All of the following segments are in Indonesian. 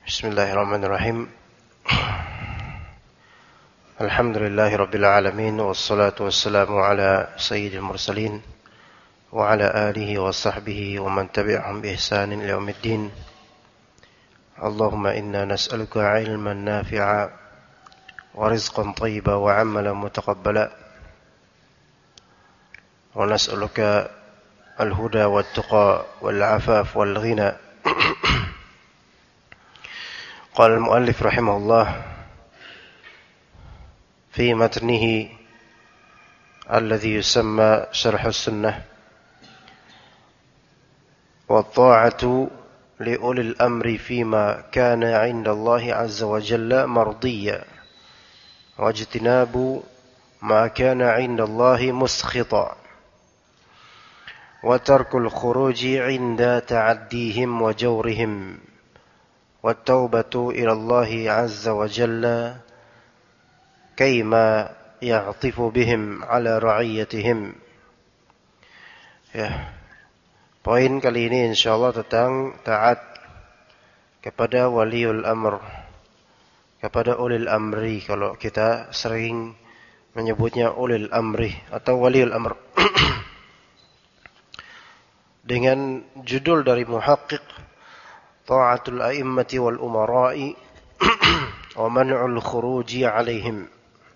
Bismillahirrahmanirrahim. Alhamdulillahi rabbil alamin, wassalatu wassalamu ala sayyidil mursalin wa ala alihi wa sahbihi wa man tabi'ahum bi ihsanin ila yaumiddin. Allahumma inna nas'aluka ilman nafi'a wa rizqan thayyiban wa 'amalan mutaqabbala wa nas'aluka al-huda wat-tuqa wal-'afaf wal-ghina. Qala al-muallif rahimahullah fi matnihi alladhi yusamma syarh as-sunnah wa ta'atu li ulil amri fima kana 'inda Allah 'azza wa jalla mardiyya wa ijtinabu ma kana 'inda Allah muskhita wa tarkul khuruji 'inda ta'addihim wa jawrihim والتوبة إلى الله عز وجل كيما يعطف بهم على رعيتهم. Ya, poin kali ini insyaallah tentang taat kepada waliul amr, kepada ulil amri. Kalau kita sering menyebutnya ulil amri atau waliul amr. Dengan judul dari muhaqqiq Ta'atul a'immati wal umara'i wa man'ul khuruji 'alaihim.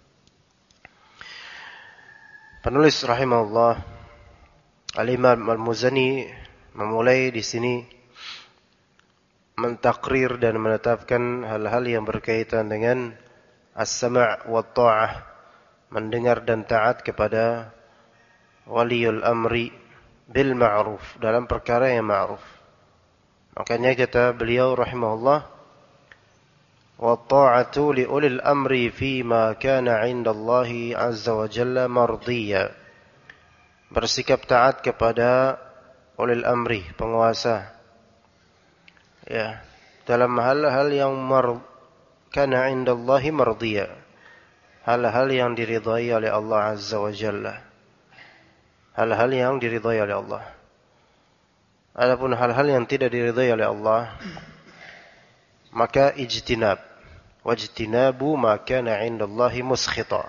Penulis rahimahullah Al-Imam Al-Muzani memulai di sini mentakrir dan menetapkan hal-hal yang berkaitan dengan as-sama' wa ta'ah, mendengar dan taat kepada waliul amri bil ma'ruf, dalam perkara yang ma'ruf. Makanya kata beliau rahimahullah, wa ta'atu li ulil amri fi ma kana 'inda Allah 'azza wa jalla mardiyya. Bersikap taat kepada ulil amri, penguasa. Ya, dalam hal-hal yang kana 'inda Allah mardiyya. Hal-hal yang diridhai oleh Allah 'azza wa jalla. Hal-hal yang diridhai oleh Allah. Adapun hal-hal yang tidak diridhai oleh Allah, maka ijtinab. Wajtinabu ma kana 'indallahi muskhita.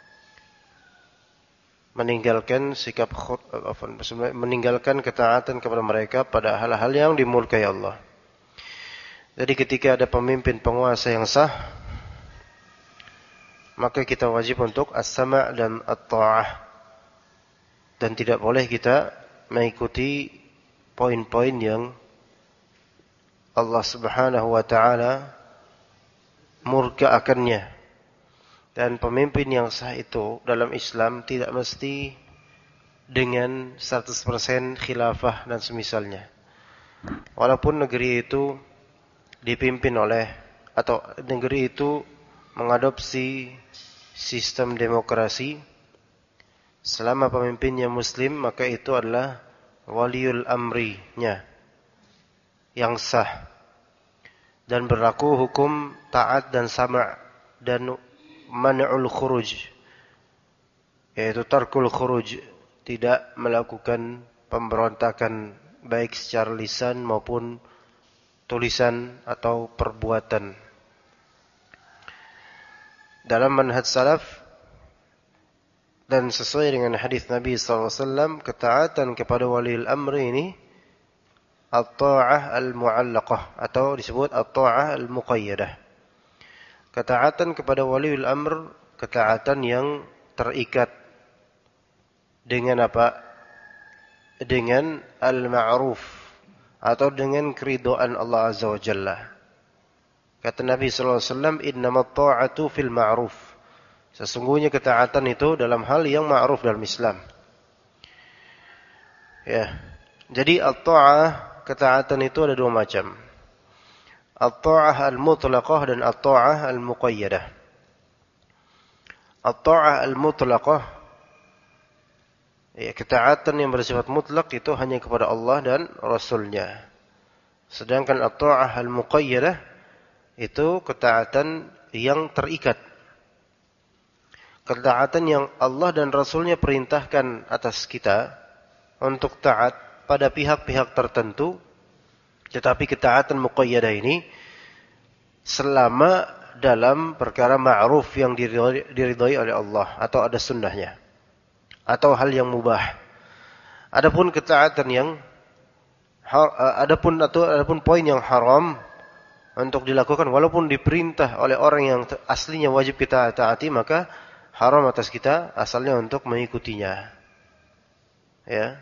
Meninggalkan ketaatan kepada mereka pada hal-hal yang dimurkai Allah. Jadi ketika ada pemimpin penguasa yang sah, maka kita wajib untuk as-sama' dan at-ta'ah. Dan tidak boleh kita mengikuti poin-poin yang Allah Subhanahu wa taala murka akannya. Dan pemimpin yang sah itu dalam Islam tidak mesti dengan 100% khilafah dan semisalnya. Walaupun negeri itu dipimpin oleh atau negeri itu mengadopsi sistem demokrasi, selama pemimpinnya muslim, maka itu adalah waliul amrinya yang sah dan berlaku hukum taat dan sama' dan man'ul khuruj, yaitu tarkul khuruj, tidak melakukan pemberontakan baik secara lisan maupun tulisan atau perbuatan. Dalam manhaj salaf dan sesuai dengan hadis Nabi SAW, ketaatan kepada waliul amri ini at-ta'ah al-mu'allaqah atau disebut at-ta'ah al-muqayyadah. Ketaatan kepada waliul amr, ketaatan yang terikat dengan apa? Dengan al-ma'ruf atau dengan keridhaan Allah Azza wa Jalla. Kata Nabi SAW, innamat ta'atu fil ma'ruf. Sesungguhnya ketaatan itu dalam hal yang ma'ruf dalam Islam. Ya. Jadi at-ta'ah, ketaatan itu ada dua macam. At-ta'ah al-mutlaqah dan at-ta'ah al-muqayyadah. At-ta'ah al-mutlaqah, ya, ketaatan yang bersifat mutlak itu hanya kepada Allah dan Rasulnya. Sedangkan at-ta'ah al-muqayyadah itu ketaatan yang terikat. Ketaatan yang Allah dan Rasulnya perintahkan atas kita untuk taat pada pihak-pihak tertentu, tetapi ketaatan muqayyadah ini selama dalam perkara ma'ruf yang diridhai oleh Allah atau ada sunnahnya atau hal yang mubah. Adapun ketaatan yang adapun poin yang haram untuk dilakukan walaupun diperintah oleh orang yang aslinya wajib kita taati, maka haram atas kita asalnya untuk mengikutinya. Ya.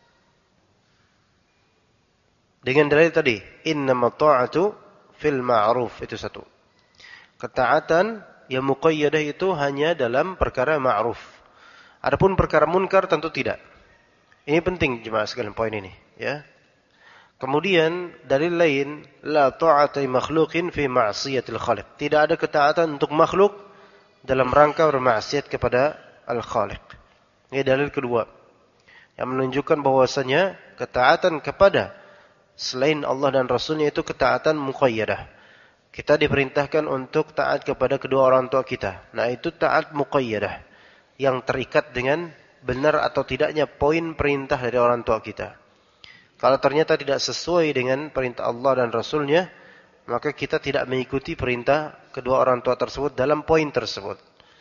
Dengan dalil tadi, innamat ta'atu fil ma'ruf, itu satu. Ketaatan yang muqayyadah itu hanya dalam perkara ma'ruf. Adapun perkara munkar tentu tidak. Ini penting jemaah sekalian poin ini, ya. Kemudian dalil lain, la ta'ata makhluqin fi ma'siyatil khaliq. Tidak ada ketaatan untuk makhluk dalam rangka bermaksiat kepada al-Khaliq. Ini dalil kedua yang menunjukkan bahwasanya ketaatan kepada selain Allah dan Rasulnya itu ketaatan muqayyadah. Kita diperintahkan untuk taat kepada kedua orang tua kita. Nah, itu taat muqayyadah yang terikat dengan benar atau tidaknya poin perintah dari orang tua kita. Kalau ternyata tidak sesuai dengan perintah Allah dan Rasulnya, maka kita tidak mengikuti perintah kedua orang tua tersebut dalam poin tersebut.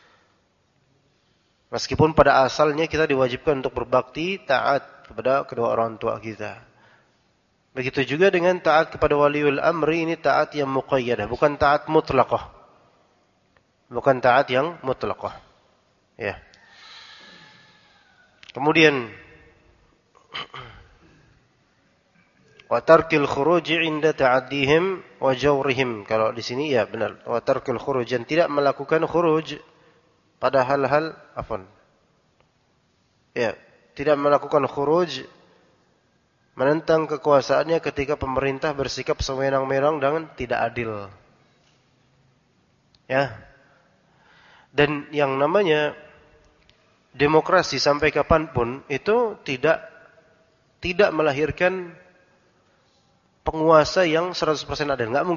Meskipun pada asalnya kita diwajibkan untuk berbakti taat kepada kedua orang tua kita. Begitu juga dengan taat kepada waliul amri, ini taat yang muqayyadah, bukan taat mutlaqah. Bukan taat yang mutlaqah. Ya. Kemudian wa tarkil khuruj 'inda ta'addihim wa jawrihim. Kalau di sini ya benar. Wa tarkil khuruj, tidak melakukan khuruj pada hal-hal ya, tidak melakukan khuruj menentang kekuasaannya ketika pemerintah bersikap sewenang-wenang dan tidak adil. Ya. Dan yang namanya demokrasi sampai kapanpun itu tidak melahirkan penguasa yang 100% adil. Enggak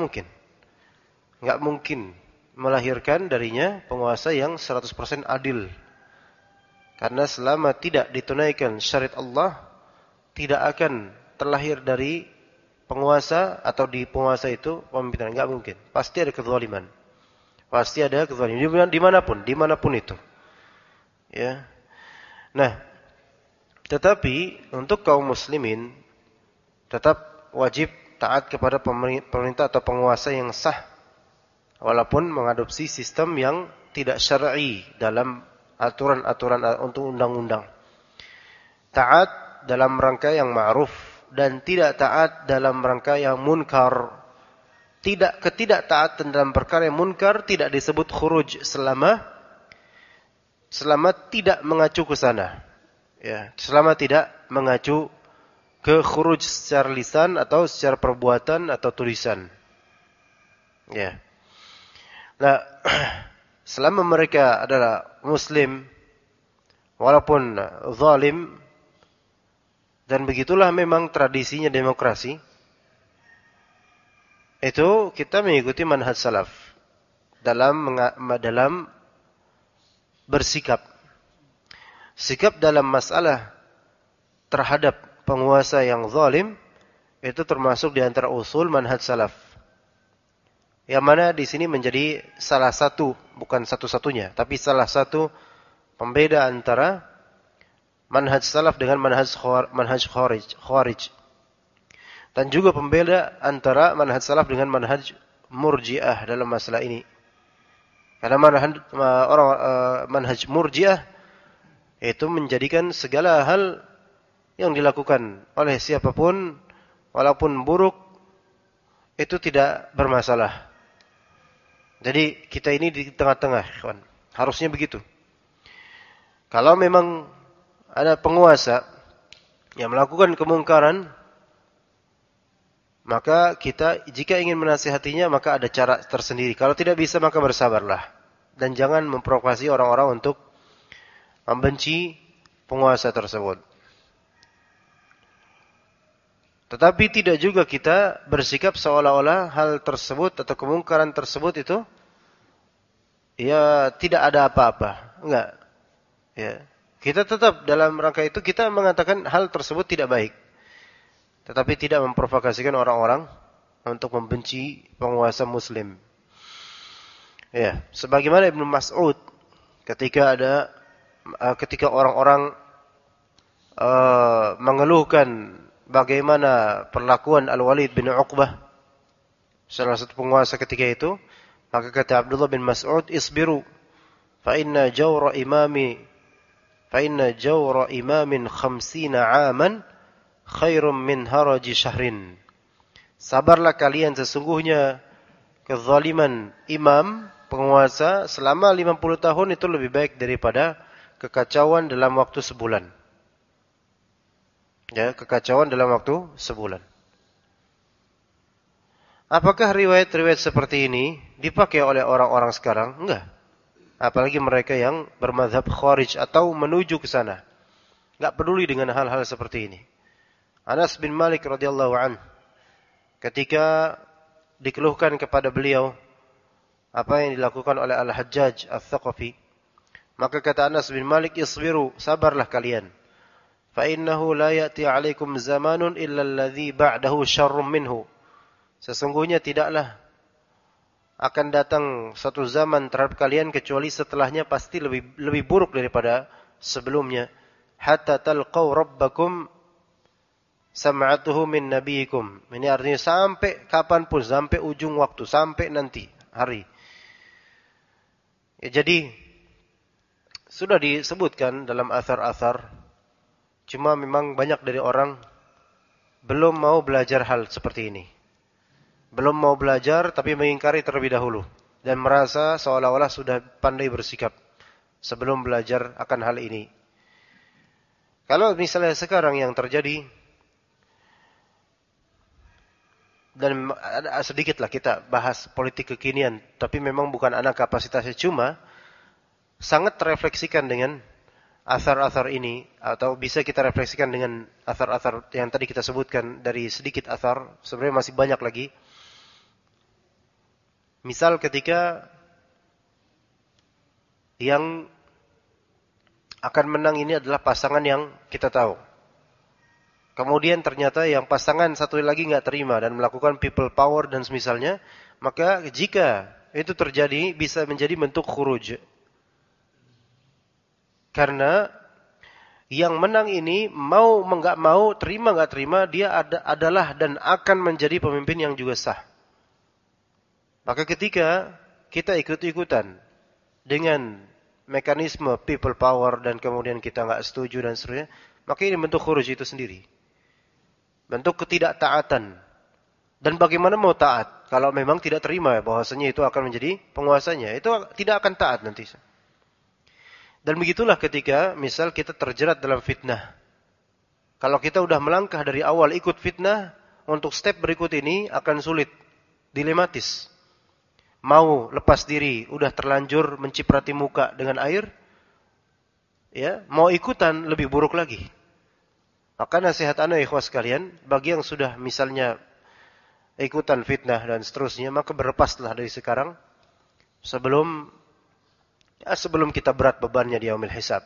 mungkin melahirkan darinya penguasa yang 100% adil. Karena selama tidak ditunaikan syariat Allah, tidak akan terlahir dari penguasa atau di penguasa itu pemimpinan. Enggak mungkin. Pasti ada kezaliman. Dimanapun itu. Ya. Nah, tetapi untuk kaum muslimin tetap wajib taat kepada pemerintah atau penguasa yang sah, walaupun mengadopsi sistem yang tidak syar'i dalam aturan-aturan untuk undang-undang. Taat dalam rangka yang ma'ruf dan tidak taat dalam rangka yang munkar. Ketidaktaatan dalam perkara yang munkar tidak disebut khuruj selama tidak mengacu ke sana. Ya, selama tidak mengacu ke khuruj secara lisan atau secara perbuatan atau tulisan. Ya. Nah, selama mereka adalah muslim walaupun zalim, dan begitulah memang tradisinya demokrasi, itu kita mengikuti manhaj salaf dalam bersikap. Sikap dalam masalah terhadap penguasa yang zalim itu termasuk di antara usul manhaj salaf. Yang mana di sini menjadi salah satu, bukan satu-satunya, tapi salah satu pembeda antara manhaj salaf dengan manhaj khawarij. Dan juga pembeda antara manhaj salaf dengan manhaj murji'ah dalam masalah ini. Karena manhaj murji'ah itu menjadikan segala hal yang dilakukan oleh siapapun walaupun buruk itu tidak bermasalah. Jadi kita ini di tengah-tengah, kawan. Harusnya begitu. Kalau memang ada penguasa yang melakukan kemungkaran, maka kita jika ingin menasihatinya maka ada cara tersendiri. Kalau tidak bisa maka bersabarlah. Dan jangan memprovokasi orang-orang untuk membenci penguasa tersebut. Tetapi tidak juga kita bersikap seolah-olah hal tersebut atau kemungkaran tersebut itu ya tidak ada apa-apa. Enggak. Ya. Kita tetap dalam rangka itu kita mengatakan hal tersebut tidak baik. Tetapi tidak memprovokasikan orang-orang untuk membenci penguasa muslim. Ya, sebagaimana Ibnu Mas'ud ketika orang-orang mengeluhkan bagaimana perlakuan Al-Walid bin Uqbah, salah satu penguasa ketika itu, maka kata Abdullah bin Mas'ud, "Isbiru, fa inna jawra imamin 50 aman khairum min haraji syahrin." Sabarlah kalian, sesungguhnya kezaliman imam, penguasa selama 50 tahun itu lebih baik daripada kekacauan dalam waktu sebulan. Ya, kekacauan dalam waktu sebulan. Apakah riwayat-riwayat seperti ini dipakai oleh orang-orang sekarang? Enggak. Apalagi mereka yang bermadzhab Khawarij atau menuju ke sana. Enggak peduli dengan hal-hal seperti ini. Anas bin Malik radhiyallahu anhu ketika dikeluhkan kepada beliau apa yang dilakukan oleh Al-Hajjaj Al-Thaqafi, maka kata Anas bin Malik, "Isbiru, sabarlah kalian. Fa innahu la ya'ti 'alaikum zamanun illa alladhi ba'dahu syarrun minhu." Sesungguhnya tidaklah akan datang satu zaman terhadap kalian kecuali setelahnya pasti lebih buruk daripada sebelumnya. Hatta talqaw rabbakum sam'atuhu min nabiyikum. Ini artinya sampai kapanpun, sampai ujung waktu, sampai nanti hari. Ya, jadi sudah disebutkan dalam athar-athar, cuma memang banyak dari orang belum mau belajar hal seperti ini. Belum mau belajar tapi mengingkari terlebih dahulu dan merasa seolah-olah sudah pandai bersikap sebelum belajar akan hal ini. Kalau misalnya sekarang yang terjadi, dan sedikitlah kita bahas politik kekinian, tapi memang bukan anak kapasitasnya, cuma sangat terefleksikan dengan athar-athar ini, atau bisa kita refleksikan dengan athar-athar yang tadi kita sebutkan. Dari sedikit athar, sebenarnya masih banyak lagi. Misal ketika yang akan menang ini adalah pasangan yang kita tahu. Kemudian ternyata yang pasangan satu lagi nggak terima dan melakukan people power dan semisalnya, maka jika itu terjadi bisa menjadi bentuk khuruj. Karena yang menang ini mau nggak mau, terima nggak terima, dia adalah dan akan menjadi pemimpin yang juga sah. Maka ketika kita ikut-ikutan dengan mekanisme people power dan kemudian kita nggak setuju dan seterusnya, maka ini bentuk khuruj itu sendiri. Bentuk ketidaktaatan. Dan bagaimana mau taat kalau memang tidak terima bahwasanya itu akan menjadi penguasanya? Itu tidak akan taat nanti. Dan begitulah ketika misal kita terjerat dalam fitnah. Kalau kita udah melangkah dari awal ikut fitnah, untuk step berikut ini akan sulit, dilematis. Mau lepas diri, udah terlanjur menciprati muka dengan air, ya, mau ikutan lebih buruk lagi. Maka nasihat ana ikhwas sekalian, bagi yang sudah misalnya ikutan fitnah dan seterusnya, maka berlepaslah dari sekarang sebelum kita berat bebannya di yaumil hisab.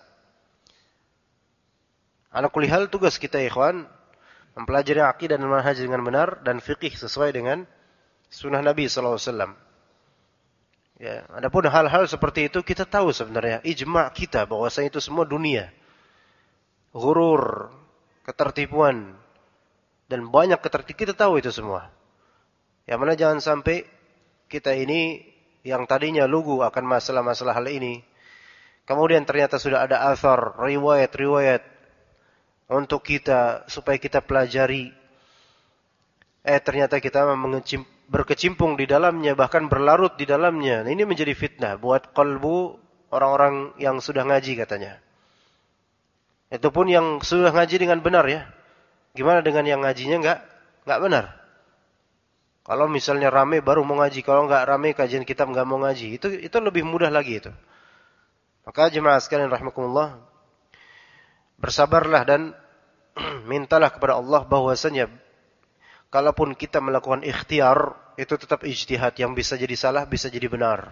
Ala kulli hal, tugas kita ikhwan mempelajari akidah dan manhaj dengan benar dan fikih sesuai dengan sunnah Nabi sallallahu alaihi wasallam. Ya, adapun hal-hal seperti itu kita tahu sebenarnya ijma' kita bahwasanya itu semua dunia. Ghurur, ketertipuan dan banyak ketertipuan, kita tahu itu semua. Yang mana jangan sampai kita ini yang tadinya lugu akan masalah-masalah hal ini, kemudian ternyata sudah ada athar, riwayat-riwayat untuk kita supaya kita pelajari. Ternyata kita berkecimpung di dalamnya, bahkan berlarut di dalamnya. Nah, ini menjadi fitnah buat kalbu orang-orang yang sudah ngaji katanya. Itu pun yang sudah ngaji dengan benar ya. Gimana dengan yang ngajinya enggak benar? Kalau misalnya rame baru mau ngaji, kalau enggak rame kajian kitab enggak mau ngaji, itu lebih mudah lagi itu. Maka jemaah sekalian rahimakumullah, bersabarlah dan mintalah kepada Allah bahwasanya kalaupun kita melakukan ikhtiar, itu tetap ijtihad yang bisa jadi salah, bisa jadi benar.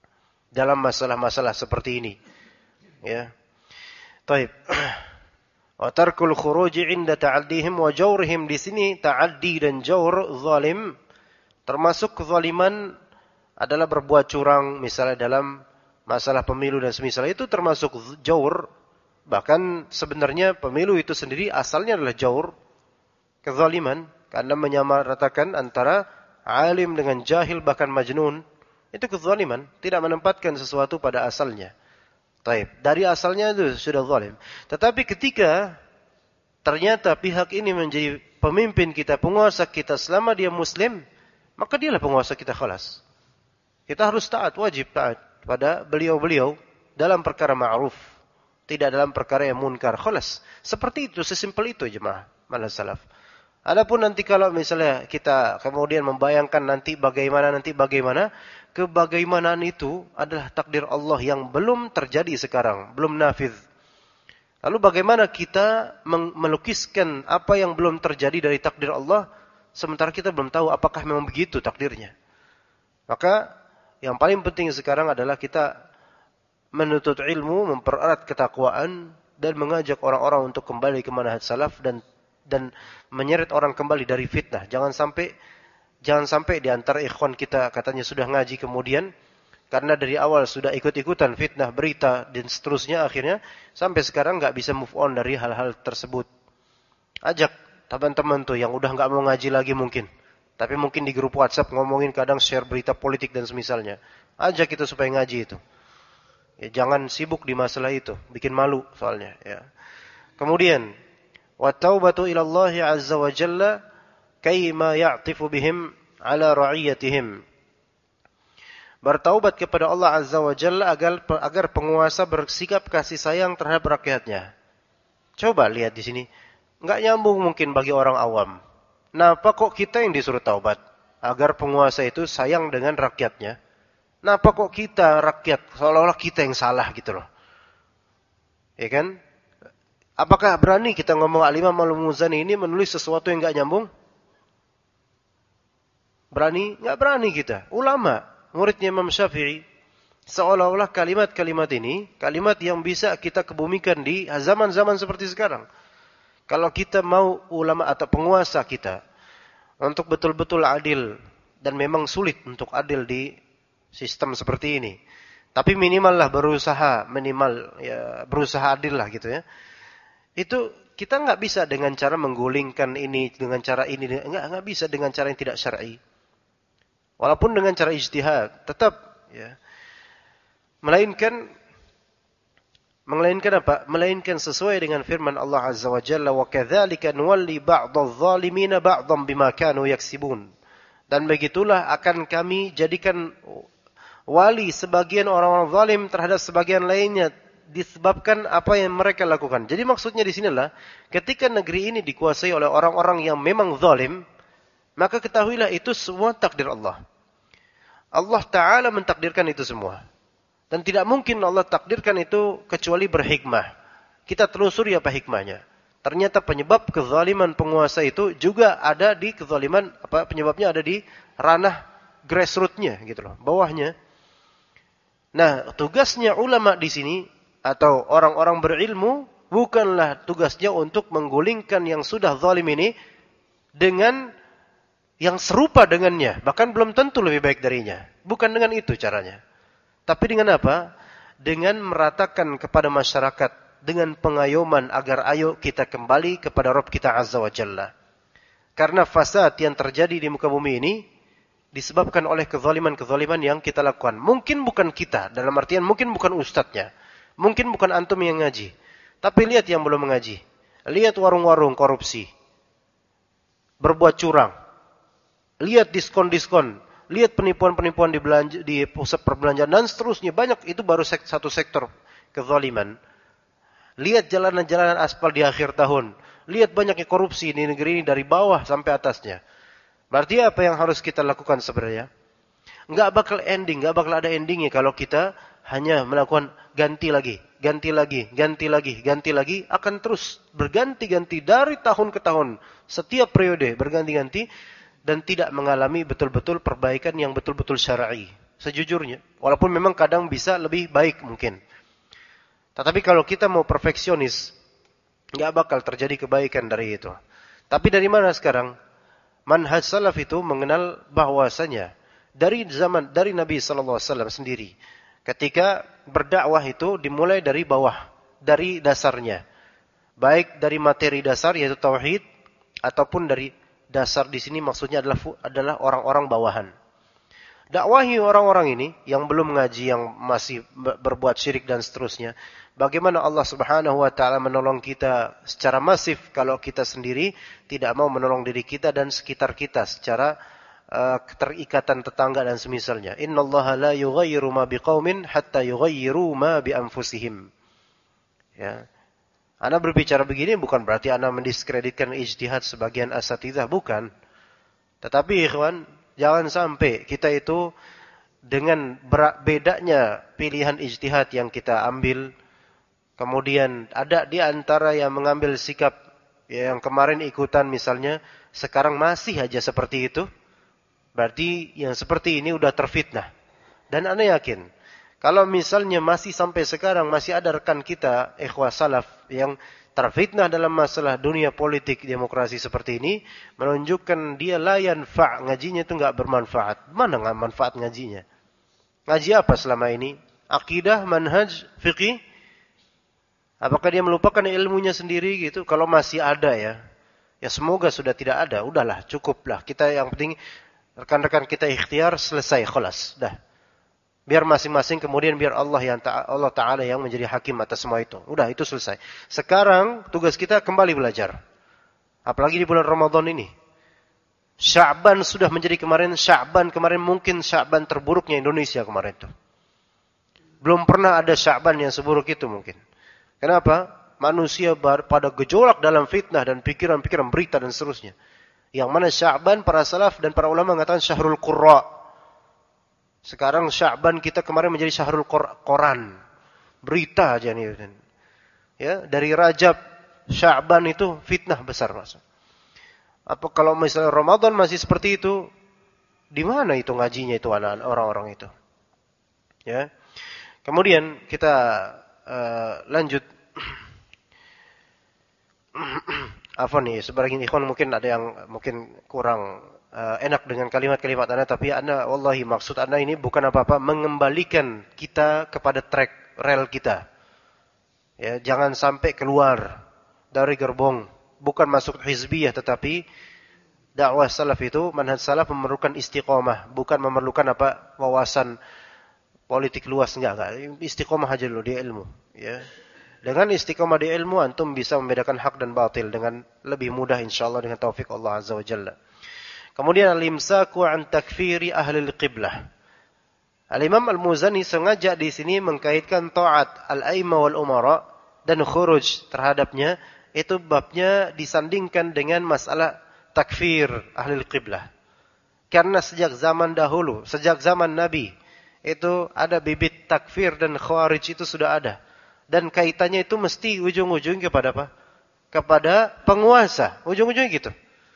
Dalam masalah-masalah seperti ini. Ya. Taib. Wa tarkul khuruji 'inda ta'addihim wa jawrihim. Di sini ta'addi dan jawr, zalim, termasuk kezaliman adalah berbuat curang, misalnya dalam masalah pemilu dan semisal itu termasuk jawr. Bahkan sebenarnya pemilu itu sendiri asalnya adalah jawr, kezaliman, karena menyamaratakan antara alim dengan jahil bahkan majnun. Itu kezaliman, tidak menempatkan sesuatu pada asalnya. Taib. Dari asalnya itu sudah zalim. Tetapi ketika ternyata pihak ini menjadi pemimpin kita, penguasa kita selama dia muslim, maka dialah penguasa kita, khalas. Kita harus taat, wajib taat pada beliau-beliau dalam perkara ma'ruf, tidak dalam perkara yang munkar, khalas. Seperti itu, sesimpel itu jemaah manhaj salaf. Adapun nanti kalau misalnya kita kemudian membayangkan nanti bagaimana, kebagaimanaan itu adalah takdir Allah yang belum terjadi sekarang, belum nafidh. Lalu bagaimana kita melukiskan apa yang belum terjadi dari takdir Allah, sementara kita belum tahu apakah memang begitu takdirnya. Maka yang paling penting sekarang adalah kita menuntut ilmu, mempererat ketakwaan, dan mengajak orang-orang untuk kembali ke manhaj salaf dan menyeret orang kembali dari fitnah. Jangan sampai di antara ikhwan kita katanya sudah ngaji kemudian karena dari awal sudah ikut-ikutan fitnah, berita dan seterusnya, akhirnya sampai sekarang nggak bisa move on dari hal-hal tersebut. Ajak teman-teman tuh yang udah nggak mau ngaji lagi mungkin, tapi mungkin di grup WhatsApp ngomongin kadang share berita politik dan semisalnya. Ajak itu supaya ngaji itu. Ya, jangan sibuk di masalah itu, bikin malu soalnya. Ya. Kemudian وَالتَّوْبَةُ إِلَى اللَّهِ عَزَّ وَجَلَّ كَيْمَا يَعْطِفُ بِهِمْ عَلَى رَعِيَّتِهِمْ. Bertaubat kepada Allah Azza wa Jalla agar penguasa bersikap kasih sayang terhadap rakyatnya. Coba lihat di sini, enggak nyambung mungkin bagi orang awam. Kenapa kok kita yang disuruh taubat agar penguasa itu sayang dengan rakyatnya? Kenapa kok kita rakyat seolah-olah kita yang salah gitu loh? Ya kan? Apakah berani kita ngomong Al-Imam Al-Muzani ini menulis sesuatu yang enggak nyambung? Berani? Enggak berani kita. Ulama, muridnya Imam Syafi'i, seolah-olah kalimat-kalimat ini, kalimat yang bisa kita kebumikan di zaman-zaman seperti sekarang. Kalau kita mau ulama atau penguasa kita untuk betul-betul adil, dan memang sulit untuk adil di sistem seperti ini, tapi minimal lah berusaha adil lah gitu ya. Itu kita nggak bisa dengan cara menggulingkan ini dengan cara ini, nggak bisa dengan cara yang tidak syar'i. Walaupun dengan cara ijtihad, tetap ya. Melainkan apa? Melainkan sesuai dengan firman Allah Azza wa Jalla, wa kadzalika nuwalli ba'dadh-dhalimina ba'dhan bima kanu yaksibun. Dan begitulah akan kami jadikan wali sebagian orang-orang zalim terhadap sebagian lainnya disebabkan apa yang mereka lakukan. Jadi maksudnya di sinilah ketika negeri ini dikuasai oleh orang-orang yang memang zalim, maka ketahuilah itu semua takdir Allah. Allah Ta'ala mentakdirkan itu semua. Dan tidak mungkin Allah takdirkan itu kecuali berhikmah. Kita telusuri apa hikmahnya. Ternyata penyebab kezaliman penguasa itu juga ada di kezaliman, penyebabnya ada di ranah grassroots-nya gitu loh, bawahnya. Nah, tugasnya ulama di sini atau orang-orang berilmu bukanlah tugasnya untuk menggulingkan yang sudah zalim ini dengan yang serupa dengannya, bahkan belum tentu lebih baik darinya. Bukan dengan itu caranya. Tapi dengan apa? Dengan meratakan kepada masyarakat dengan pengayoman agar ayo kita kembali kepada Rabb kita Azza wa Jalla. Karena fasad yang terjadi di muka bumi ini disebabkan oleh kezaliman-kezaliman yang kita lakukan. Mungkin bukan kita, dalam artian mungkin bukan ustadznya. Mungkin bukan antum yang ngaji. Tapi lihat yang belum mengaji. Lihat warung-warung korupsi. Berbuat curang. Lihat diskon-diskon. Lihat penipuan-penipuan di pusat perbelanjaan dan seterusnya. Banyak, itu baru satu sektor kezaliman. Lihat jalanan-jalanan aspal di akhir tahun. Lihat banyaknya korupsi di negeri ini dari bawah sampai atasnya. Berarti apa yang harus kita lakukan sebenarnya? Enggak bakal ada endingnya kalau kita hanya melakukan ganti lagi, akan terus berganti-ganti dari tahun ke tahun, setiap periode berganti-ganti dan tidak mengalami betul-betul perbaikan yang betul-betul syar'i. Sejujurnya, walaupun memang kadang bisa lebih baik mungkin. Tetapi kalau kita mau perfeksionis, Enggak bakal terjadi kebaikan dari itu. Tapi dari mana sekarang? Manhaj salaf itu mengenal bahwasanya dari Nabi sallallahu alaihi wasallam sendiri, ketika berdakwah itu dimulai dari bawah, dari dasarnya. Baik dari materi dasar yaitu tauhid, ataupun dari dasar di sini maksudnya adalah orang-orang bawahan. Dakwahi orang-orang ini yang belum ngaji, yang masih berbuat syirik dan seterusnya. Bagaimana Allah Subhanahu wa taala menolong kita secara masif kalau kita sendiri tidak mau menolong diri kita dan sekitar kita secara keterikatan tetangga dan semisalnya. Innallaha la yughayyiru ma biqaumin hatta yughayyiru ma bi anfusihim. Ya. Ana berbicara begini bukan berarti ana mendiskreditkan ijtihad sebagian asatidzah, bukan. Tetapi ikhwan, jangan sampai kita itu dengan bedanya pilihan ijtihad yang kita ambil, kemudian ada di antara yang mengambil sikap yang kemarin ikutan misalnya, sekarang masih aja seperti itu, berarti yang seperti ini udah terfitnah. Dan ana yakin, kalau misalnya masih sampai sekarang masih ada rekan kita, ikhwah salaf, yang terfitnah dalam masalah dunia politik demokrasi seperti ini, menunjukkan dia la yanfa', ngajinya itu enggak bermanfaat. Mana enggak manfaat ngajinya? Ngaji apa selama ini? Akidah, manhaj, fiqih? Apakah dia melupakan ilmunya sendiri gitu? Kalau masih ada ya semoga sudah tidak ada. Udahlah, cukuplah. Kita yang penting rekan-rekan kita ikhtiar, selesai, khalas. Dah. Biar masing-masing kemudian biar Allah Ta'ala yang menjadi hakim atas semua itu. Udah, itu selesai. Sekarang tugas kita kembali belajar. Apalagi di bulan Ramadan ini. Sya'ban sudah menjadi kemarin mungkin Sya'ban terburuknya Indonesia kemarin itu. Belum pernah ada Sya'ban yang seburuk itu mungkin. Kenapa? Manusia pada gejolak dalam fitnah dan pikiran-pikiran berita dan seterusnya. Yang mana Sya'ban para salaf dan para ulama mengatakan syahrul qurra. Sekarang Sya'ban kita kemarin menjadi syahrul Quran. Berita aja nih. Ya, dari Rajab, Sya'ban itu fitnah besar maksud. Apa kalau misalnya Ramadan masih seperti itu, di mana itu ngajinya itu anak-anak orang-orang itu? Ya. Kemudian kita lanjut. Apa nih? Sebagian ikhwan mungkin ada yang mungkin kurang enak dengan kalimat-kalimat Anda, tapi Anda wallahi maksud Anda ini bukan apa-apa, mengembalikan kita kepada track rel kita. Ya, jangan sampai keluar dari gerbong, bukan masuk hizbiyah, tetapi dakwah salaf itu, manhaj salaf memerlukan istiqomah, bukan memerlukan apa wawasan politik luas, enggak. Istiqomah aja dulu di ilmu, ya. Dengan istiqomah di ilmu antum bisa membedakan hak dan batil dengan lebih mudah insyaallah dengan taufik Allah Azza wa Jalla. Kemudian al-imsaku an takfiri ahli al-qiblah. Al-Imam Al-Muzani sengaja di sini mengkaitkan ta'at al-aimah wal umara dan khuruj terhadapnya, itu babnya disandingkan dengan masalah takfir ahli al-qiblah. Karena sejak zaman dahulu, sejak zaman Nabi, itu ada bibit takfir dan khawarij itu sudah ada. Dan kaitannya itu mesti ujung-ujungnya kepada apa? Kepada penguasa. Ujung-ujungnya gitu.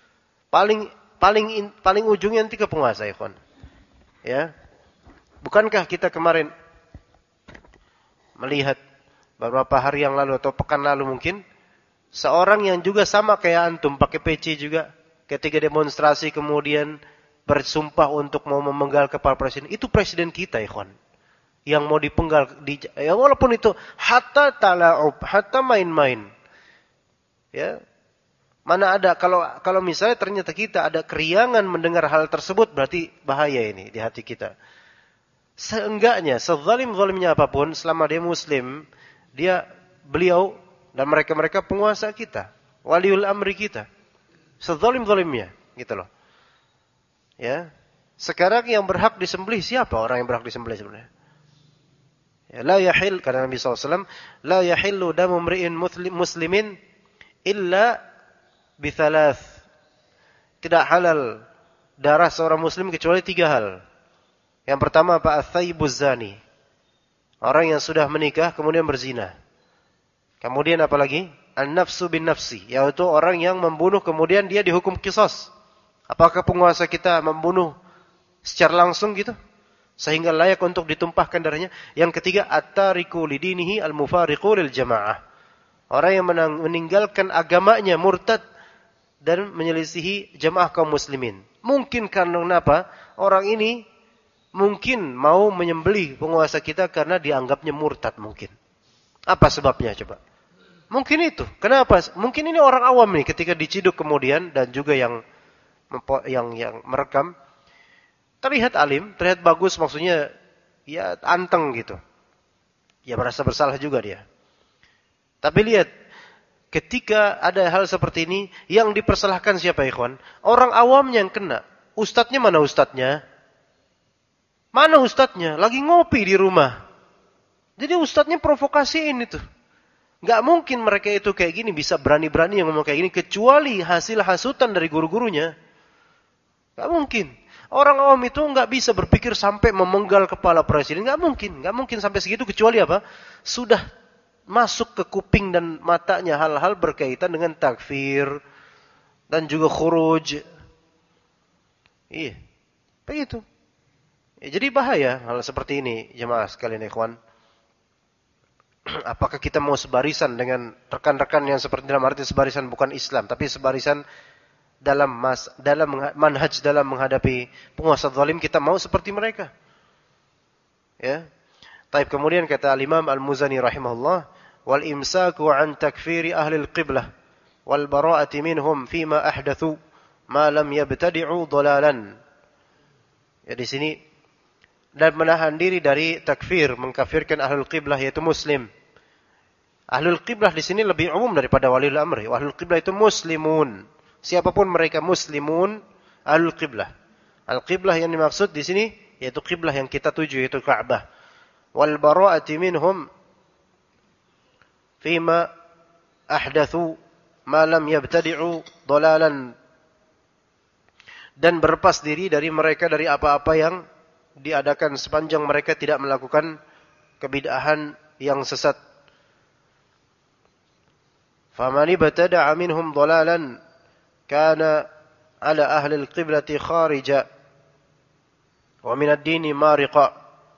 Paling ujungnya nanti ke penguasa, ikhwan. Ya. Bukankah kita kemarin melihat beberapa hari yang lalu atau pekan lalu mungkin seorang yang juga sama kayak antum pakai peci juga ketika demonstrasi kemudian bersumpah untuk mau memenggal kepala presiden. Itu presiden kita, ikhwan. Yang mau dipenggal ya walaupun itu hatta tala'ub, hatta main-main. Ya. Mana ada kalau misalnya ternyata kita ada keriangan mendengar hal tersebut, berarti bahaya ini di hati kita. Seenggaknya sezalim-zalimnya apapun selama dia muslim, beliau dan mereka penguasa kita, waliul amri kita. Sezalim-zalimnya, gitu loh. Ya. Sekarang yang berhak disembelih siapa orang yang berhak disembelih sebenarnya? Ya, la yahil, kata Nabi SAW, la yahillu damu mri'in muslimin illa bithalath. Tidak halal darah seorang muslim kecuali 3 hal. Yang pertama apa? Ats-tsayyibuz zani. Orang yang sudah menikah kemudian berzina. Kemudian apa lagi? An-nafsu bin nafsi, yaitu orang yang membunuh kemudian dia dihukum qisas. Apakah penguasa kita membunuh secara langsung gitu? Sehingga layak untuk ditumpahkan darahnya. Yang ketiga, at-tariku lidinihi al-mufariqu lil jamaah. Orang yang meninggalkan agamanya, murtad dan menyelisihi jamaah kaum muslimin. Mungkin karena apa? Orang ini mungkin mau menyembelih penguasa kita karena dianggapnya murtad mungkin. Apa sebabnya coba? Mungkin itu. Kenapa? Mungkin ini orang awam nih ketika diciduk kemudian dan juga yang merekam terlihat alim, terlihat bagus, maksudnya ya anteng gitu. Ya merasa bersalah juga dia. Tapi lihat, ketika ada hal seperti ini, yang dipersalahkan siapa ikhwan? Orang awam yang kena. Ustadznya mana ustadznya? Mana ustadznya? Lagi ngopi di rumah. Jadi ustadznya provokasiin itu. Gak mungkin mereka itu kayak gini, bisa berani-berani yang ngomong kayak gini, kecuali hasil hasutan dari guru-gurunya. Gak mungkin. Orang awam itu gak bisa berpikir sampai memenggal kepala presiden. Gak mungkin sampai segitu, kecuali apa? Sudah masuk ke kuping dan matanya hal-hal berkaitan dengan takfir dan juga khuruj. Iya, begitu. Ya, jadi bahaya hal seperti ini, jemaah sekalian ikhwan. Apakah kita mau sebarisan dengan rekan-rekan yang seperti, dalam arti sebarisan bukan Islam, tapi sebarisan dalam manhaj dalam menghadapi penguasa zalim, kita mau seperti mereka. Ya. Taib, kemudian kata Al-Imam Al-Muzani rahimahullah, wal imsaku an takfiri ahli al-qiblah wal bara'ati minhum fima ahdathu ma lam yabtadi'u dhalalan. Ya, di sini, dan menahan diri dari takfir, mengkafirkan ahlul qiblah yaitu muslim. Ahlul qiblah di sini lebih umum daripada waliul amri. Ahlul qiblah itu muslimun. Siapapun mereka muslimun, ahlul qiblah. Al-qiblah yang dimaksud di sini yaitu qiblah yang kita tuju, yaitu Ka'bah. Wal bara'ati minhum fima ahdathu ma lam yabtadi'u dhalalan. Dan berlepas diri dari mereka dari apa-apa yang diadakan sepanjang mereka tidak melakukan kebid'ahan yang sesat. Faman ibtada'a minhum dhalalan kana ala ahli al-qiblati kharija wa min ad-dini mariqa.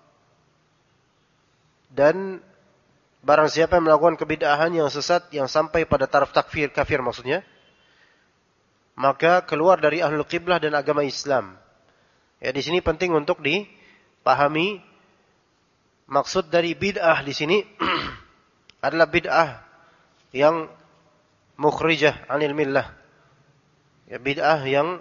Dan barang siapa yang melakukan kebid'ahan yang sesat yang sampai pada taraf takfir, kafir maksudnya, maka keluar dari ahlul qiblah dan agama Islam. Ya, di sini penting untuk dipahami maksud dari bid'ah di sini adalah bid'ah yang mukhrijah 'anil millah. Ya, bid'ah yang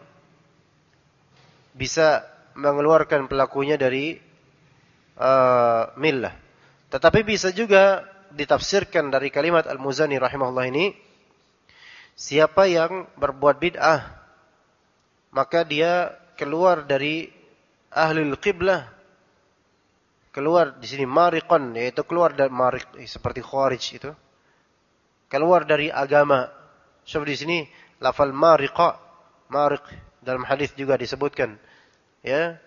bisa mengeluarkan pelakunya dari millah. Tetapi bisa juga ditafsirkan dari kalimat Al-Muzani rahimahullah ini, siapa yang berbuat bid'ah maka dia keluar dari ahlul qiblah, keluar di sini mariqan, yaitu keluar dari mariq seperti kharij itu, keluar dari agama. Sebab di sini lafal mariqa, mariq dalam hadis juga disebutkan, ya.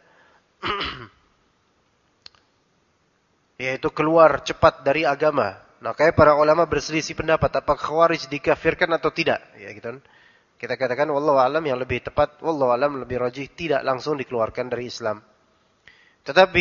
Yaitu keluar cepat dari agama. Nah, kayak para ulama berselisih pendapat apakah khawarij dikafirkan atau tidak, ya gitu kan. Kita katakan wallahu alam, yang lebih tepat, wallahu alam lebih rajih, tidak langsung dikeluarkan dari Islam. Tetapi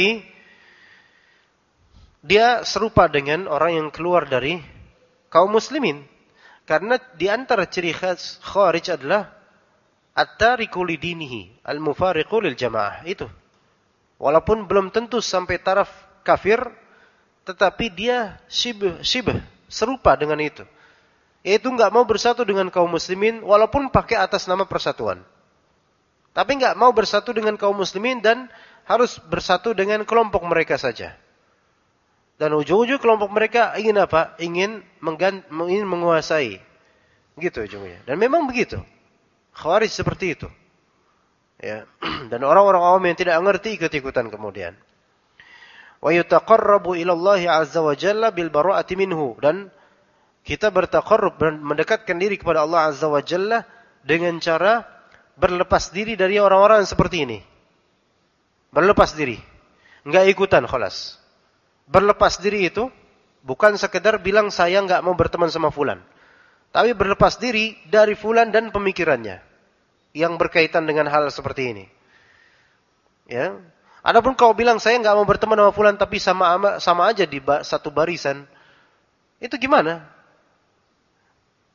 dia serupa dengan orang yang keluar dari kaum muslimin. Karena di antara ciri khas khawarij adalah at-tariku lidinihi, al-mufariqu lil jamaah. Itu. Walaupun belum tentu sampai taraf kafir, tetapi dia shibh serupa dengan itu. Yaitu enggak mau bersatu dengan kaum muslimin walaupun pakai atas nama persatuan. Tapi enggak mau bersatu dengan kaum muslimin dan harus bersatu dengan kelompok mereka saja. Dan ujung-ujung kelompok mereka ingin apa? Ingin menguasai. Gitu ujungnya. Dan memang begitu. Khawarij seperti itu. Ya. Dan orang-orang awam yang tidak mengerti ikut-ikutan kemudian. Wa yutaqarrabu ila Allah azza wa jalla bil bara'ati minhu, dan kita bertaqarrub, mendekatkan diri kepada Allah azza wa jalla dengan cara berlepas diri dari orang-orang seperti ini. Berlepas diri, enggak ikutan khalas. Berlepas diri itu bukan sekedar bilang saya enggak mau berteman sama fulan, tapi berlepas diri dari fulan dan pemikirannya yang berkaitan dengan hal seperti ini. Ya. Adapun kau bilang saya enggak mau berteman sama fulan tapi sama aja di satu barisan, itu gimana?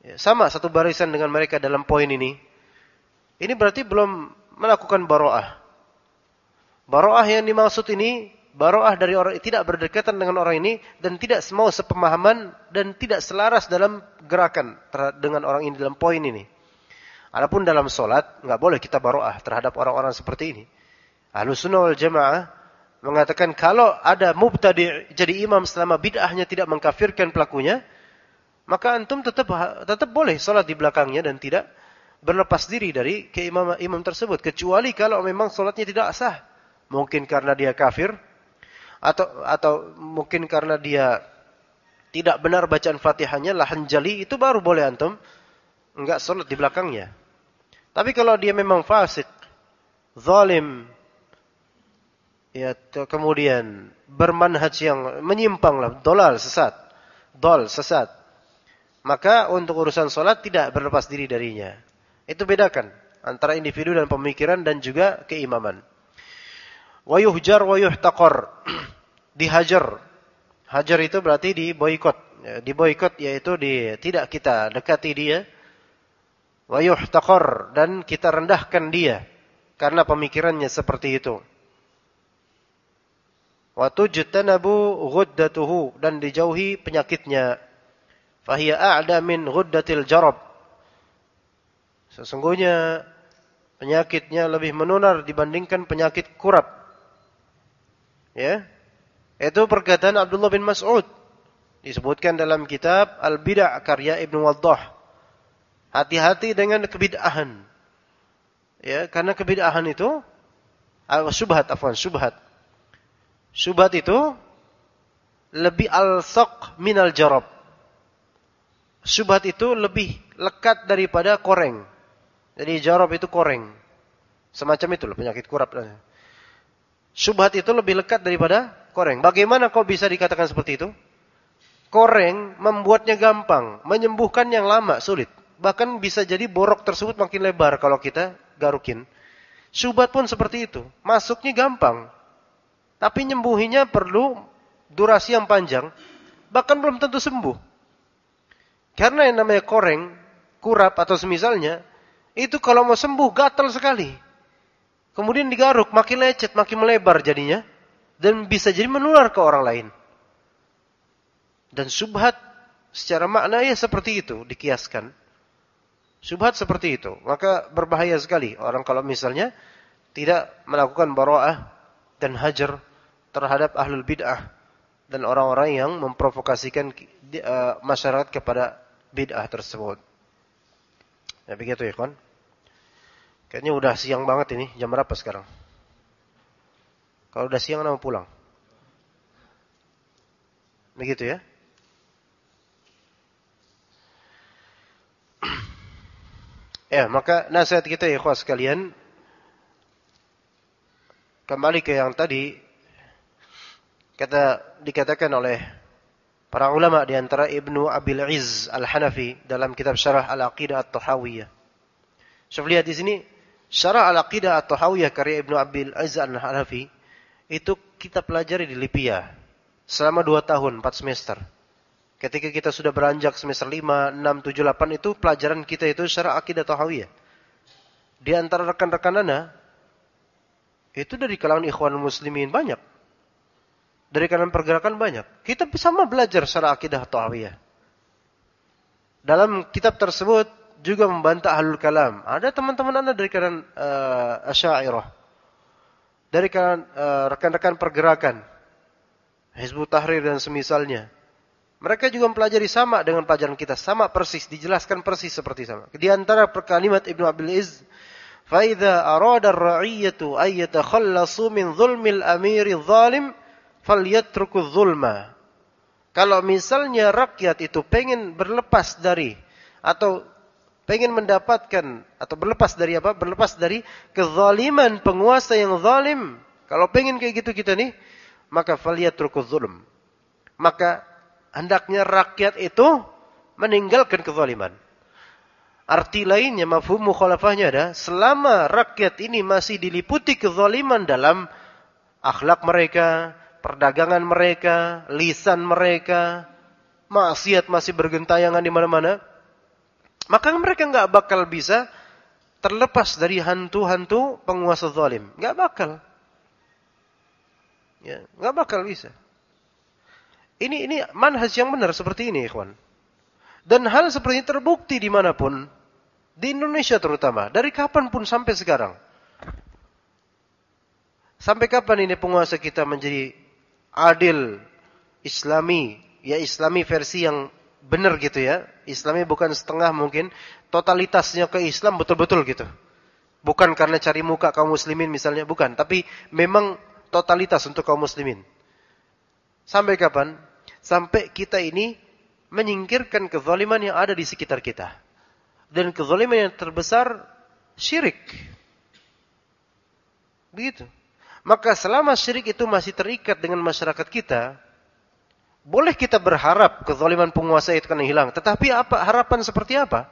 ya, sama satu barisan dengan mereka dalam poin ini berarti belum melakukan bara'ah. Bara'ah yang dimaksud ini, bara'ah dari orang tidak berdekatan dengan orang ini dan tidak mau sepemahaman dan tidak selaras dalam gerakan dengan orang ini dalam poin ini. Adapun dalam solat, nggak boleh kita bara'ah terhadap orang-orang seperti ini. Ahlussunnah wal Jamaah mengatakan kalau ada mubtadi' jadi imam selama bid'ahnya tidak mengkafirkan pelakunya, maka antum tetap boleh solat di belakangnya dan tidak berlepas diri dari imam tersebut, kecuali kalau memang solatnya tidak sah. Mungkin karena dia kafir, atau mungkin karena dia tidak benar bacaan Fatihahnya, lahan jali, itu baru boleh antum enggak solat di belakangnya. Tapi kalau dia memang fasik, zalim, ya kemudian bermanhaj yang menyimpang lah, sesat, maka untuk urusan solat tidak berlepas diri darinya. Itu bedakan antara individu dan pemikiran dan juga keimaman. Wa yuhjar wa yuhtaqar. Dihajar. Hajar itu berarti diboikot. Diboikot yaitu tidak kita dekati dia. Wa yuhtaqar, dan kita rendahkan dia karena pemikirannya seperti itu. Wa tujtanabu ghuddatuhu, dan dijauhi penyakitnya. Fahiya a'da min ghuddatil jarab. Sesungguhnya penyakitnya lebih menular dibandingkan penyakit kurap. Ya. Itu perkataan Abdullah bin Mas'ud. Disebutkan dalam kitab Al-Bid'ah karya Ibnu Waddah. Hati-hati dengan kebid'ahan. Ya, karena kebid'ahan itu syubhat. Syubhat itu lebih alsaq minal jarab. Syubhat itu lebih lekat daripada koreng. Jadi jarab itu koreng. Semacam itu loh penyakit kurap. Syubhat itu lebih lekat daripada koreng. Bagaimana kok bisa dikatakan seperti itu? Koreng membuatnya gampang, menyembuhkan yang lama sulit. Bahkan bisa jadi borok tersebut makin lebar kalau kita garukin. Syubhat pun seperti itu. Masuknya gampang. Tapi nyembuhinya perlu durasi yang panjang. Bahkan belum tentu sembuh. Karena yang namanya koreng, kurap atau semisalnya, itu kalau mau sembuh gatal sekali. Kemudian digaruk, makin lecet, makin melebar jadinya. Dan bisa jadi menular ke orang lain. Dan syubhat secara makna ya seperti itu, dikiaskan. Syubhat seperti itu. Maka berbahaya sekali orang kalau misalnya tidak melakukan bara'ah dan hajar terhadap ahlul bid'ah. Dan orang-orang yang memprovokasikan masyarakat kepada bid'ah tersebut. Ya begitu ya kawan. Kayaknya udah siang banget ini. Jam berapa sekarang? Kalau udah siang mau pulang. Begitu ya. Ya, maka nasihat kita ya ikhwas sekalian, kembali ke yang tadi dikatakan oleh para ulama di antara Ibnu Abil Izz Al-Hanafi dalam kitab Syarah Al-Aqidah At-Tahawiyah. Coba lihat di sini, Syarah Al-Aqidah At-Tahawiyah karya Ibnu Abil Izz Al-Hanafi itu kita pelajari di Lipia selama 2 tahun, 4 semester. Ketika kita sudah beranjak semester 5, 6, 7, 8 itu pelajaran kita itu Syarah Aqidah At-Tahawiyah. Di antara rekan-rekan Anda itu dari kalangan ikhwan muslimin banyak. Dari kalangan pergerakan banyak. Kita sama belajar Syarah Aqidah At-Tahawiyah. Dalam kitab tersebut juga membantah ahlul kalam. Ada teman-teman Anda dari kalangan Asy'ariyah. Dari kalangan rekan-rekan pergerakan Hizbut Tahrir dan semisalnya. Mereka juga mempelajari sama dengan pelajaran kita, sama persis, dijelaskan persis seperti sama. Di antara kalimat Ibnu Abil Izz, fa idza arada ar-ra'iyyatu ay yatakhallasu min dhulmil amiri adh-dhalim falyatruku adh-dhulma. Kalau misalnya rakyat itu pengen berlepas dari atau pengen mendapatkan atau berlepas dari apa? Berlepas dari kezaliman penguasa yang zalim. Kalau pengen kayak gitu kita nih, maka falyatruku adh-dhulm. Maka hendaknya rakyat itu meninggalkan kezaliman. Arti lainnya, mafhum mukhalafahnya ada, selama rakyat ini masih diliputi kezaliman dalam akhlak mereka, perdagangan mereka, lisan mereka, maksiat masih bergentayangan di mana-mana, Maka mereka nggak bakal bisa terlepas dari hantu-hantu penguasa zalim. Nggak bakal. Ya, nggak bakal bisa. Ini manhaj yang benar seperti ini, ikhwan. Dan hal seperti ini terbukti dimanapun, di Indonesia terutama, dari kapanpun sampai sekarang. Sampai kapan ini penguasa kita menjadi adil, Islami, ya Islami versi yang benar gitu ya. Islami bukan setengah mungkin, totalitasnya ke Islam betul-betul gitu. Bukan karena cari muka kaum muslimin misalnya, bukan. Tapi memang totalitas untuk kaum muslimin. Sampai kapan? Sampai kita ini menyingkirkan kezaliman yang ada di sekitar kita. Dan kezaliman yang terbesar, syirik. Begitu. Maka selama syirik itu masih terikat dengan masyarakat kita, boleh kita berharap kezaliman penguasa itu akan hilang. Tetapi harapan seperti apa?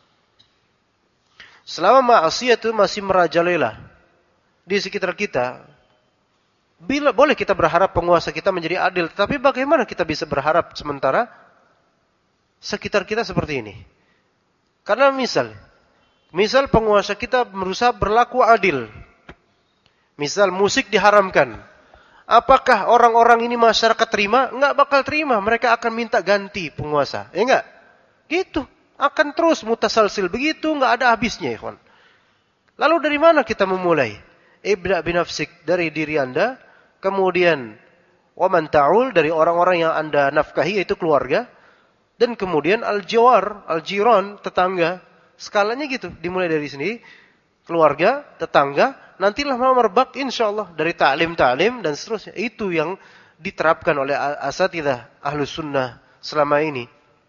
Selama maksiat itu masih merajalela di sekitar kita, boleh kita berharap penguasa kita menjadi adil. Tetapi bagaimana kita bisa berharap sementara sekitar kita seperti ini? Karena misal penguasa kita berusaha berlaku adil. Misal musik diharamkan. Apakah orang-orang ini masyarakat terima? Enggak bakal terima. Mereka akan minta ganti penguasa. Ya enggak? Gitu. Akan terus mutasalsil. Begitu enggak ada habisnya, ikhwan. Lalu dari mana kita memulai? Ibda' binafsik, dari diri Anda. Kemudian waman ta'ul, dari orang-orang yang Anda nafkahi, yaitu keluarga. Dan kemudian al-jiwar, al-jiran, tetangga. Skalanya gitu. Dimulai dari sini. Keluarga, tetangga. Nantilah merbak insyaallah dari ta'lim dan seterusnya. Itu yang diterapkan oleh asatidzah Ahlus Sunnah selama ini.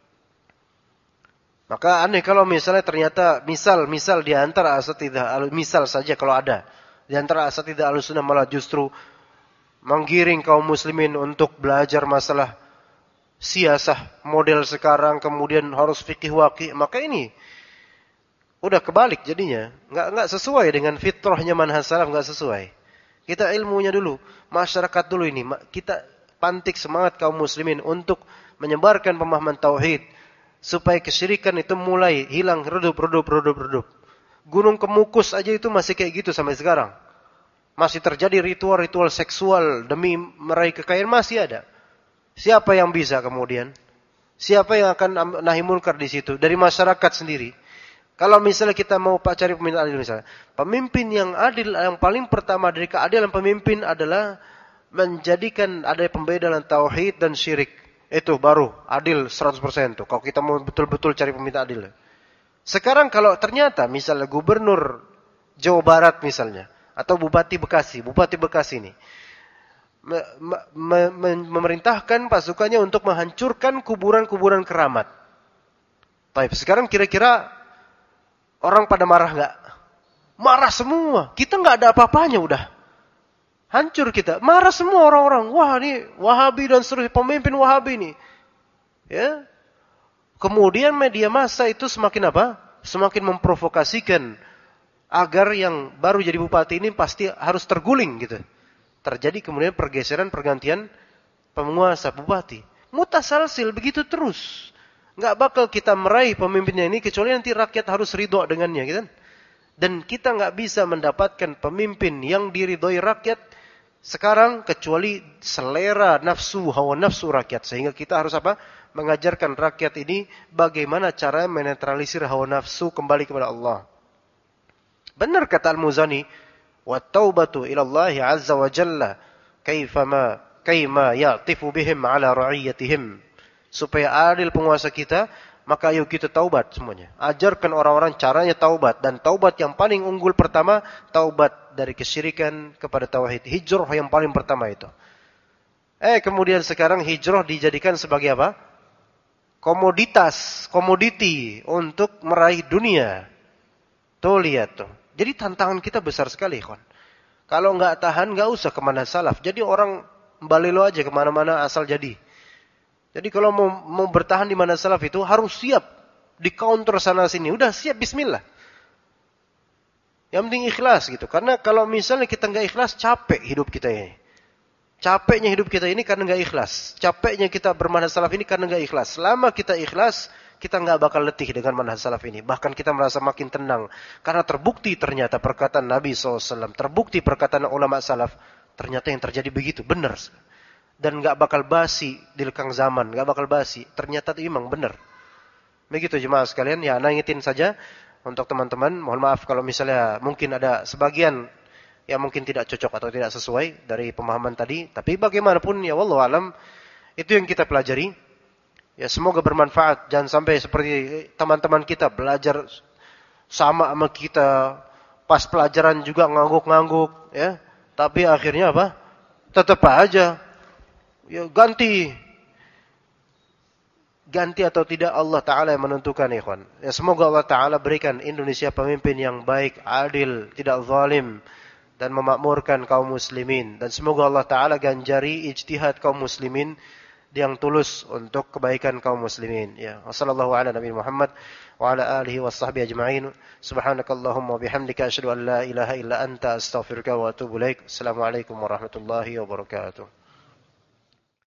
Maka aneh kalau misalnya ternyata misal di antara asatidzah, misal saja kalau ada di antara asatidzah Ahlus Sunnah malah justru menggiring kaum muslimin untuk belajar masalah siasah model sekarang, kemudian harus fikih waqi', maka ini udah kebalik jadinya. Enggak sesuai dengan fitrahnya manhaj salaf, enggak sesuai. Kita ilmunya dulu, masyarakat dulu ini. Kita pantik semangat kaum muslimin untuk menyebarkan pemahaman tauhid supaya kesyirikan itu mulai hilang redup. Gunung Kemukus aja itu masih kayak gitu sampai sekarang. Masih terjadi ritual-ritual seksual demi meraih kekayaan, masih ada. Siapa yang bisa kemudian? Siapa yang akan nahi munkar di situ? Dari masyarakat sendiri. Kalau misalnya kita mau cari pemimpin adil misalnya. Pemimpin yang adil, yang paling pertama dari keadilan pemimpin adalah menjadikan ada pembedaan tauhid dan syirik. Itu baru adil 100% tuh. Kalau kita mau betul-betul cari pemimpin adil. Sekarang kalau ternyata misalnya gubernur Jawa Barat misalnya. Atau Bupati Bekasi ini. Memerintahkan pasukannya untuk menghancurkan kuburan-kuburan keramat. Baik, sekarang kira-kira orang pada marah enggak? Marah semua. Kita enggak ada apa-apanya udah. Hancur kita. Marah semua orang-orang. Wah, ini Wahabi dan seluruh pemimpin Wahabi ini. Ya. Kemudian media massa itu semakin apa? Semakin memprovokasikan agar yang baru jadi bupati ini pasti harus terguling gitu. Terjadi kemudian pergantian penguasa bupati. Mutasalsil begitu terus. Enggak bakal kita meraih pemimpinnya ini kecuali nanti rakyat harus ridho dengannya, gitu kan? Dan kita enggak bisa mendapatkan pemimpin yang diridhoi rakyat sekarang kecuali selera nafsu, hawa nafsu rakyat. Sehingga kita harus apa? Mengajarkan rakyat ini bagaimana cara menetralisir hawa nafsu kembali kepada Allah. Benar kata Al-Muzani, wa taubatu ila Allah azza wa jalla kaima ya'tifu bihim ala ra'iyatihim. Supaya adil penguasa kita, maka ayo kita taubat semuanya. Ajarkan orang-orang caranya taubat. Dan taubat yang paling unggul pertama, taubat dari kesyirikan kepada tauhid. Hijrah yang paling pertama itu. Kemudian sekarang hijrah dijadikan sebagai apa? Komoditi untuk meraih dunia. Tuh lihat tuh. Jadi tantangan kita besar sekali, kawan. Kalau nggak tahan, nggak usah kemana salaf. Jadi orang balelo aja kemana-mana asal jadi. Jadi kalau mau bertahan di mana salaf itu harus siap di counter sana sini. Udah siap, bismillah. Yang penting ikhlas gitu. Karena kalau misalnya kita nggak ikhlas, capek hidup kita ini. Capeknya hidup kita ini karena nggak ikhlas. Capeknya kita bermanhaj salaf ini karena nggak ikhlas. Selama kita ikhlas, kita nggak bakal letih dengan manhaj salaf ini. Bahkan kita merasa makin tenang. Karena terbukti ternyata perkataan Nabi SAW. Terbukti perkataan ulama salaf. Ternyata yang terjadi begitu. Benar. Dan nggak bakal basi di lekang zaman. Nggak bakal basi. Ternyata itu memang benar. Begitu jemaah sekalian. Ya, ngingetin saja untuk teman-teman. Mohon maaf kalau misalnya mungkin ada sebagian yang mungkin tidak cocok atau tidak sesuai dari pemahaman tadi. Tapi bagaimanapun ya wallahu alam. Itu yang kita pelajari. Ya, semoga bermanfaat. Jangan sampai seperti teman-teman kita belajar sama kita, pas pelajaran juga ngangguk-ngangguk, ya. Tapi akhirnya apa? Tetap aja. Ya, ganti atau tidak Allah Ta'ala yang menentukan, ikhwan. Ya, semoga Allah Ta'ala berikan Indonesia pemimpin yang baik, adil, tidak zalim, dan memakmurkan kaum muslimin. Dan semoga Allah Ta'ala ganjari ijtihad kaum muslimin yang tulus untuk kebaikan kaum muslimin. Ya, sallallahu ala nabi Muhammad wa ala alihi washabbihi ajma'in. Subhanakallahumma bihamdika asyhadu an la ilaha illa anta astaghfiruka wa atubu ilaik. Assalamualaikum warahmatullahi wabarakatuh.